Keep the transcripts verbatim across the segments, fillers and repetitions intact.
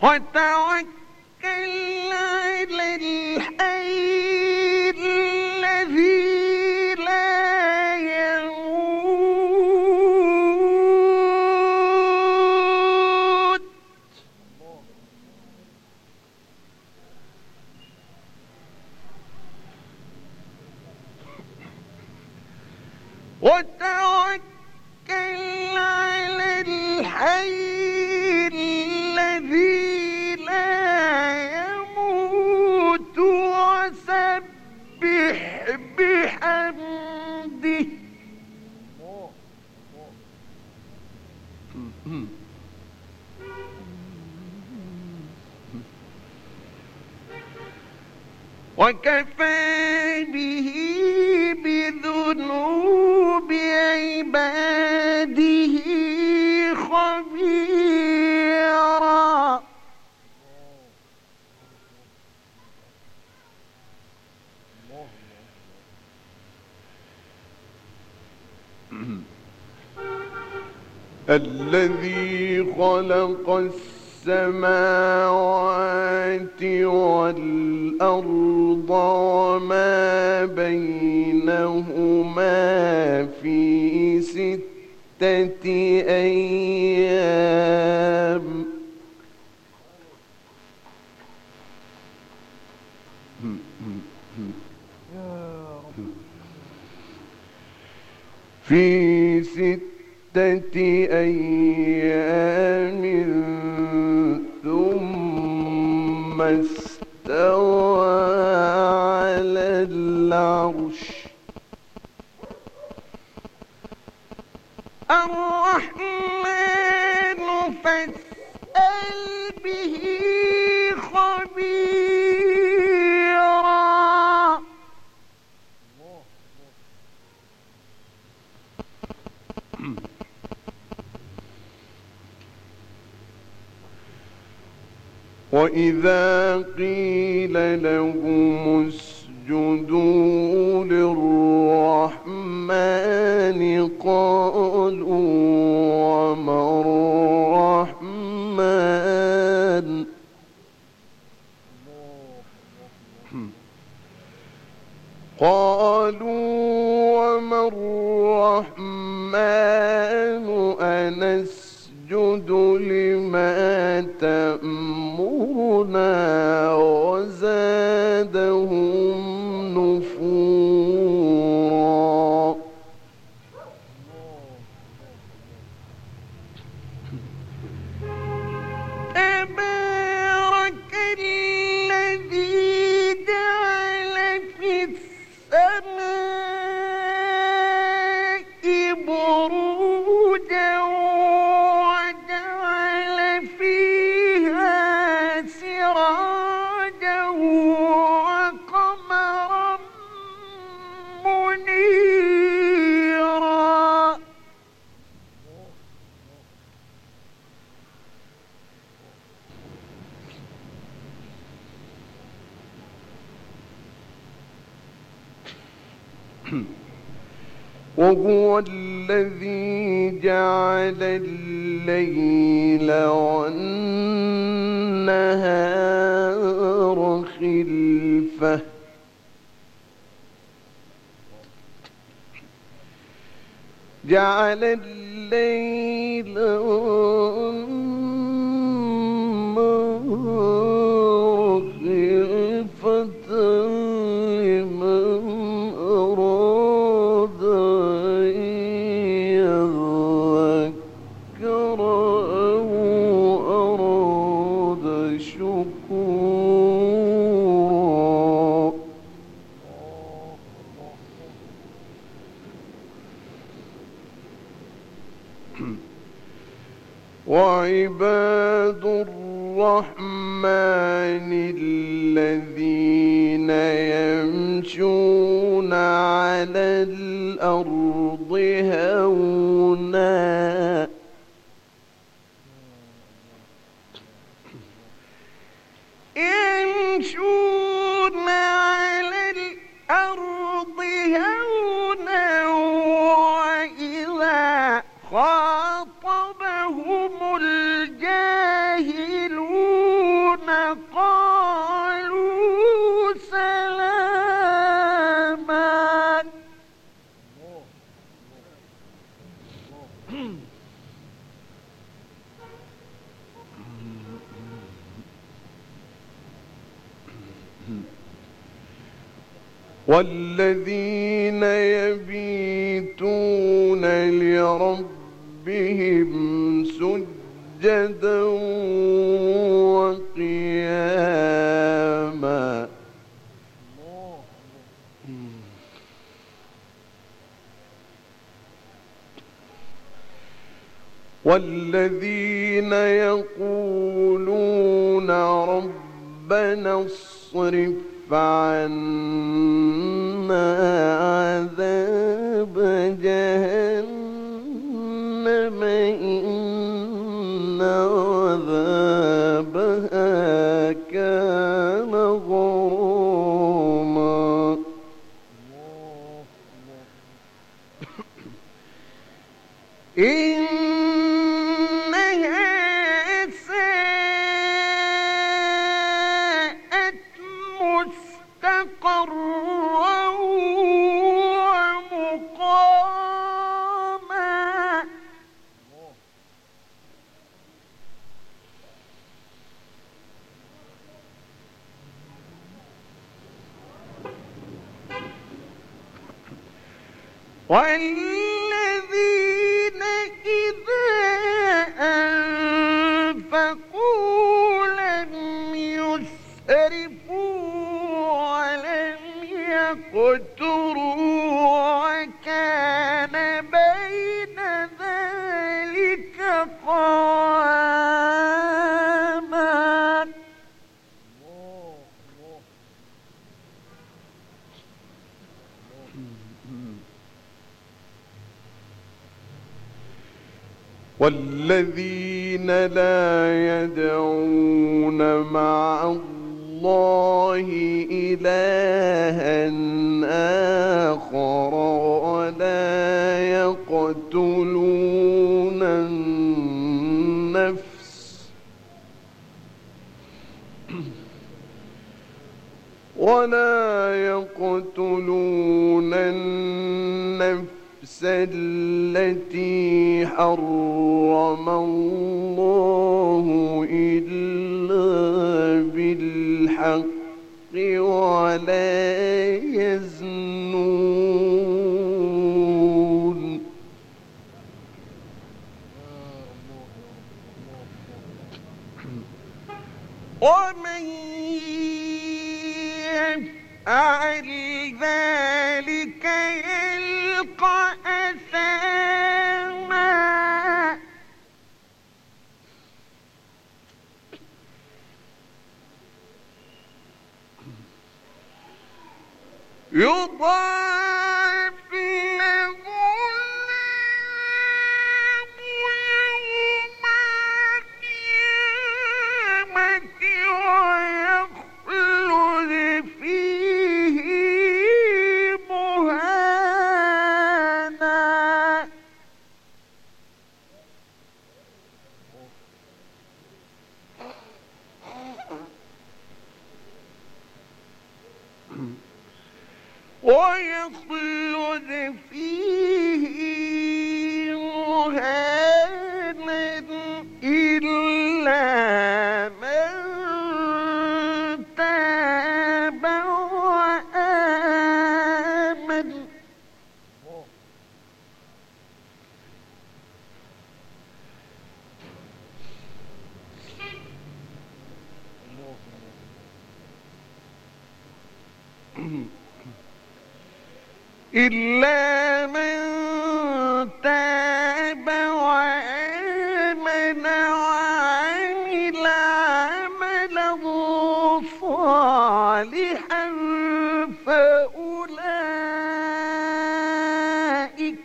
وتوكل على الحي الذي لا يموت وتوكل على الحي الذي لا يموت وسبح بحمده وكفى به بذنوب عباده خبيرا الذي خلق السماوات والأرض وما بينهما في ستة أيام في ستة أيام ثم استوى على العرش الرحمن فاسأل به خبيرا وإذا قيل لهم اسجدوا للرحمن قالوا وما الرحمن قالوا وما الرحمن أنسجد لما تأمرنا وزادهم نفورا تبارك الذي جعل في السماء بروجا وجعل فيها سراجا وقمرا منيرا وهو الذي جعل الليل والنهار خلفة جعل الليل والنهار خلفة لمن أراد أن يذكر أو أراد شكورا وعباد الرحمن الذين يمشون على الأرض هونا يمشون على الأرض هونا وإذا خاطبهم الجاهلون والذين يبيتون لربهم سجدا وقياما والذين يقولون ربنا اصرف عنا عذاب جهنم إن عذابها كان غراما إنها ساءت مستقرا ومقاما والذين إذا أنفقوا لم يسرفوا ولم يقتروا وكان بين ذلك قواما والذين لا يدعون مع الله إلها آخر ولا يقتلون النفس ولا يقتلون النفس التي حرم الله إلا بالحق ولا يزنون ومن يفعل ذلك يلقى أثاما يضاعف له العذاب يوم القيامة ويخلد فيه مهانا ويخلد فيه مهانا إلا من تاب وآمن إلا من تاب وآمن وعمل عملا صالحا فأولئك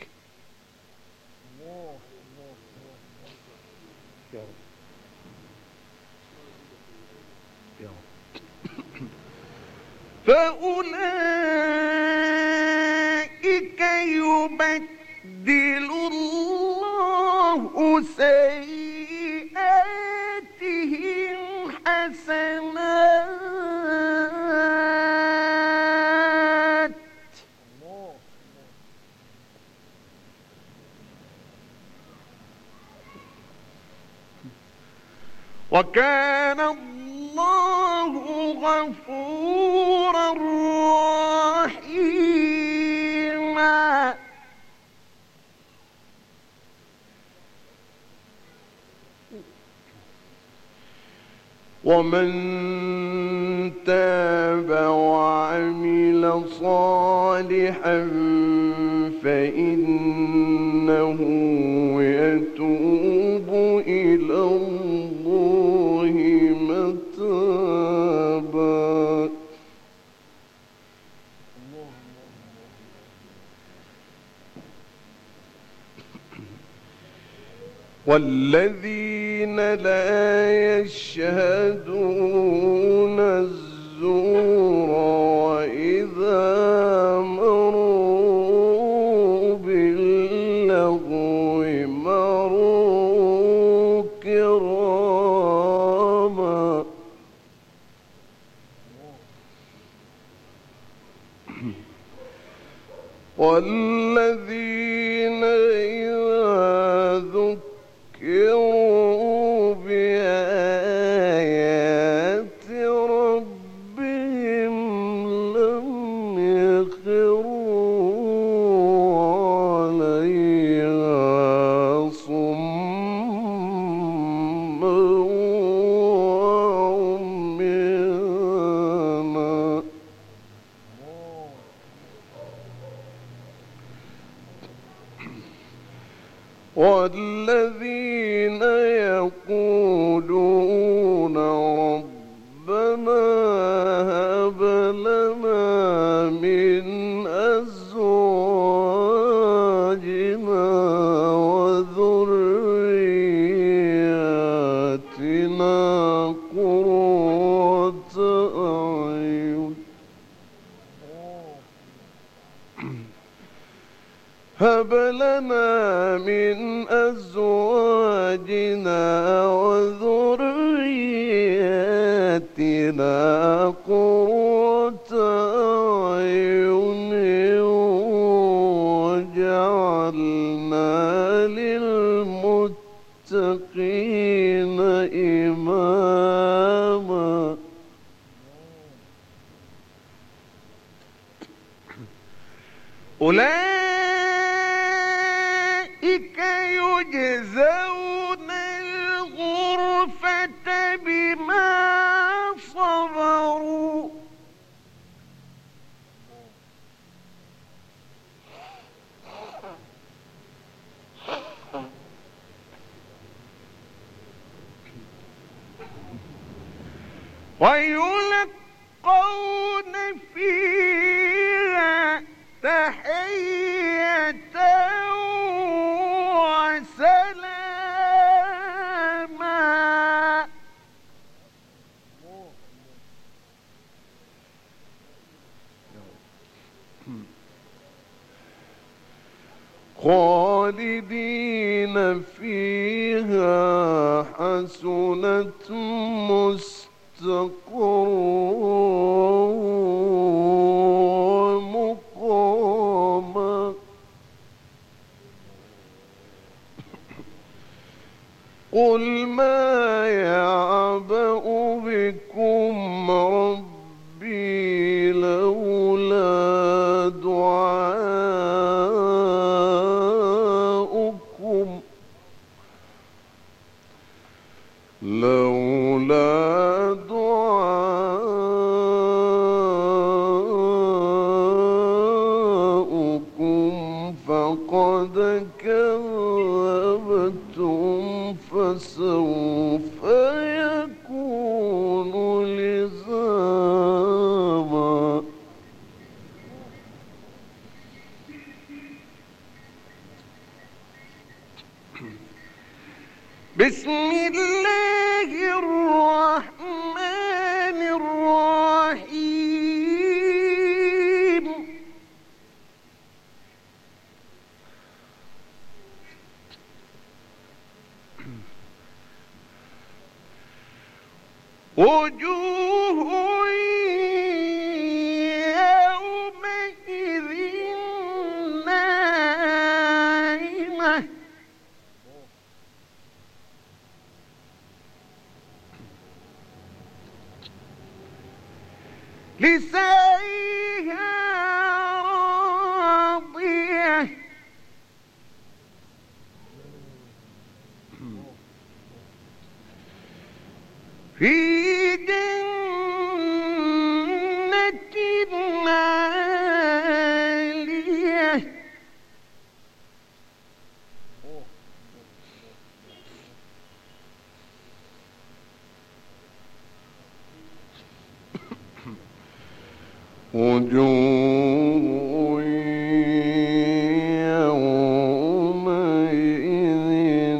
فأولئك يبدل الله سيئاتهم حسنات وكان الله غفورا رحيما. ومن تاب وعمل صالحا فإنه يتوب إلى الله متابا. والذين لا يشهدون الزور وإذا مروا باللغو مروا كراما. والذين إذا ذكروا بآيات ربهم لم يخروا عليها صما وعميانا. والذين يقولون ربنا هب لنا من أزواجنا وذرياتنا قرة أعين هب لنا من أزواجنا وذرياتنا قرة أعين وجعلنا للمتقين إماما. أولئك يجزون الغرفة بما صبروا ويلقون فيها تحية وسلاما. خالدين فيها حسنت مستقرا ومقاما. قل ما يعبأ بكم ربي لولا دعاؤكم لولا دعاؤكم فقد كذبتم فسوف يكون لزاما. بسم الله الرحمن الرحيم. وجوه يومئذ ناعمة لسعيها راضية في جنة عالية وجوه يومئذ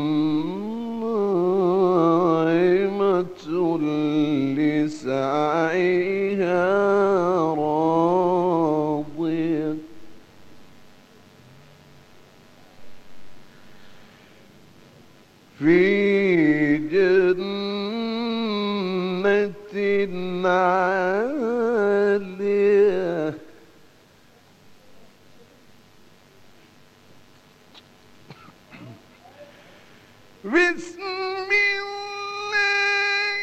ناعمة لسعيها راضية في جنة عالية بسم الله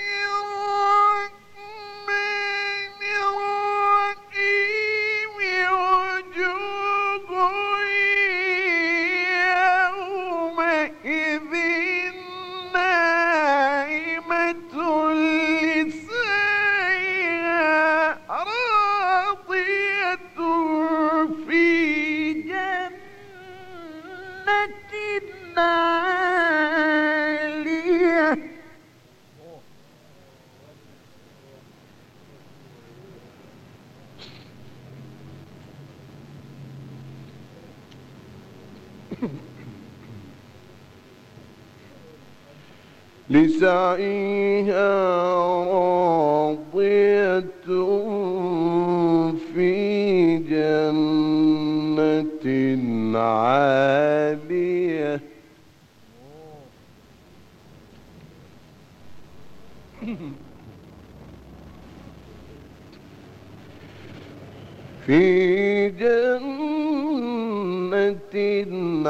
الرحمن الرحيم وجوه يومئذ ناعمة لسعيها راضية في جنة عالية لسعيها راضية في جنة عالية في جنة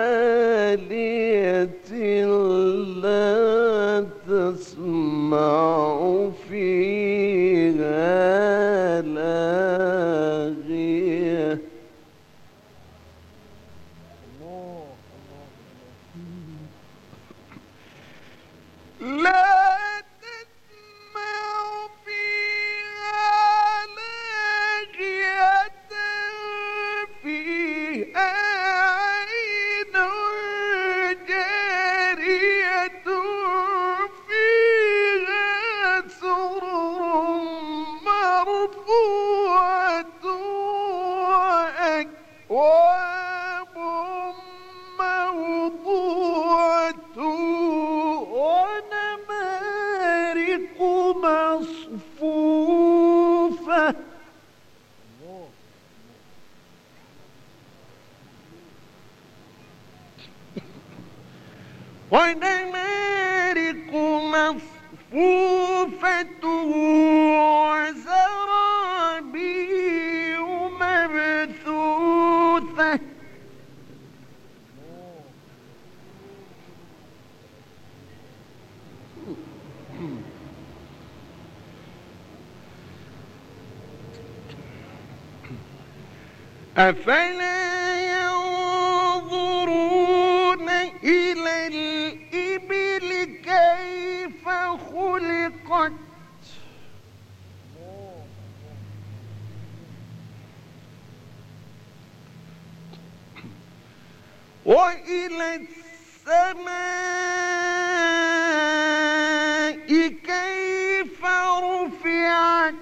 عالية لا تسمع فيها لاغية لا تسمع فيها لاغية فيها عين جارية فيها سرر مرفوعة وأكواب موضوعة ونمارق مصفوفة ونمارق مصفوفة وزرابي مبثوثة أفلا ينظرون إلى الإبل كيف خلقت وإلى السماء كيف رفعت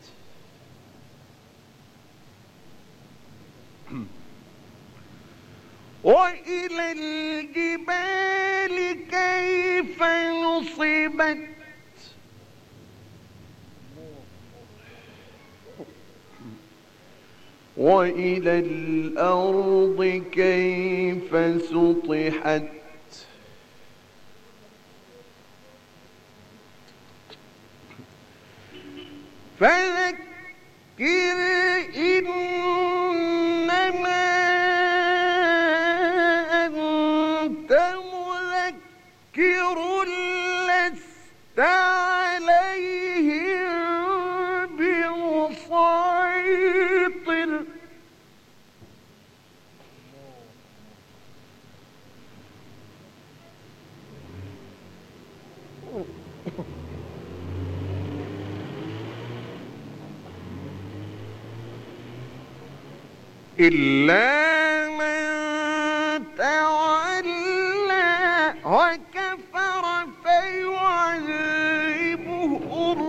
وإلى الجبال كيف نصبت وإلى الأرض كيف سطحت فذكر إنما أنت مذكر لست عليهم بمسيطر إلا من تولى وكفر فيعذبه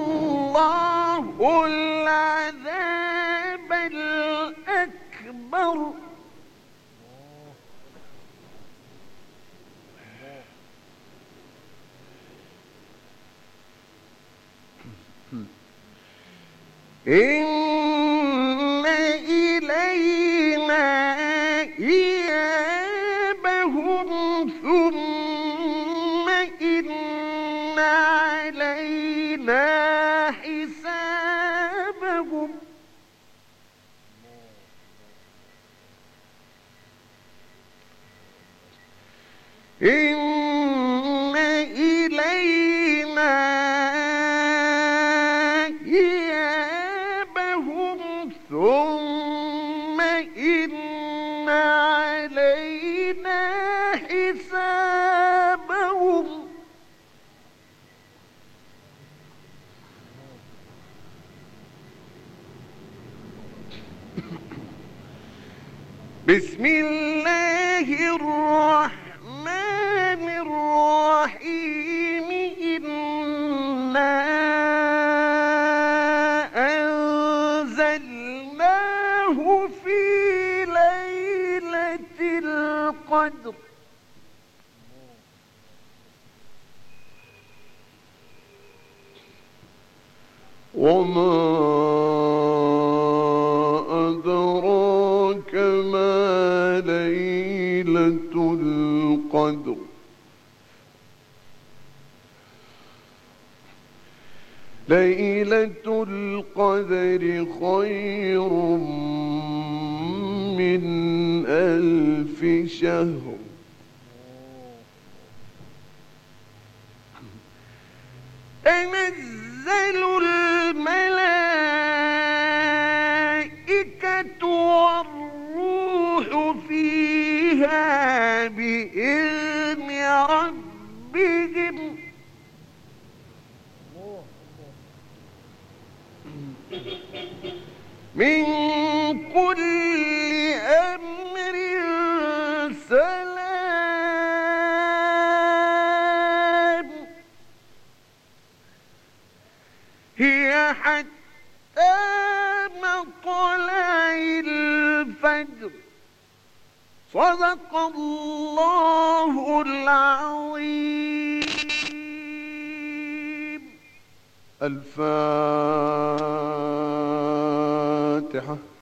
الله العذاب الأكبر. إن إلينا إيابهم ثم إن علينا حسابهم. إن إلينا ثم إن علينا حسابهم. بسم الله الرحمن الرحيم. إنا في ليلة القدر وما أدراك ما ليلة القدر. ليلة القدر خير من ألف شهر. تنزل الملائكة والروح فيها بإذن ربهم من كل أمر سلام. هي حتى مطلع الفجر. صدق الله العظيم. الفاتحة.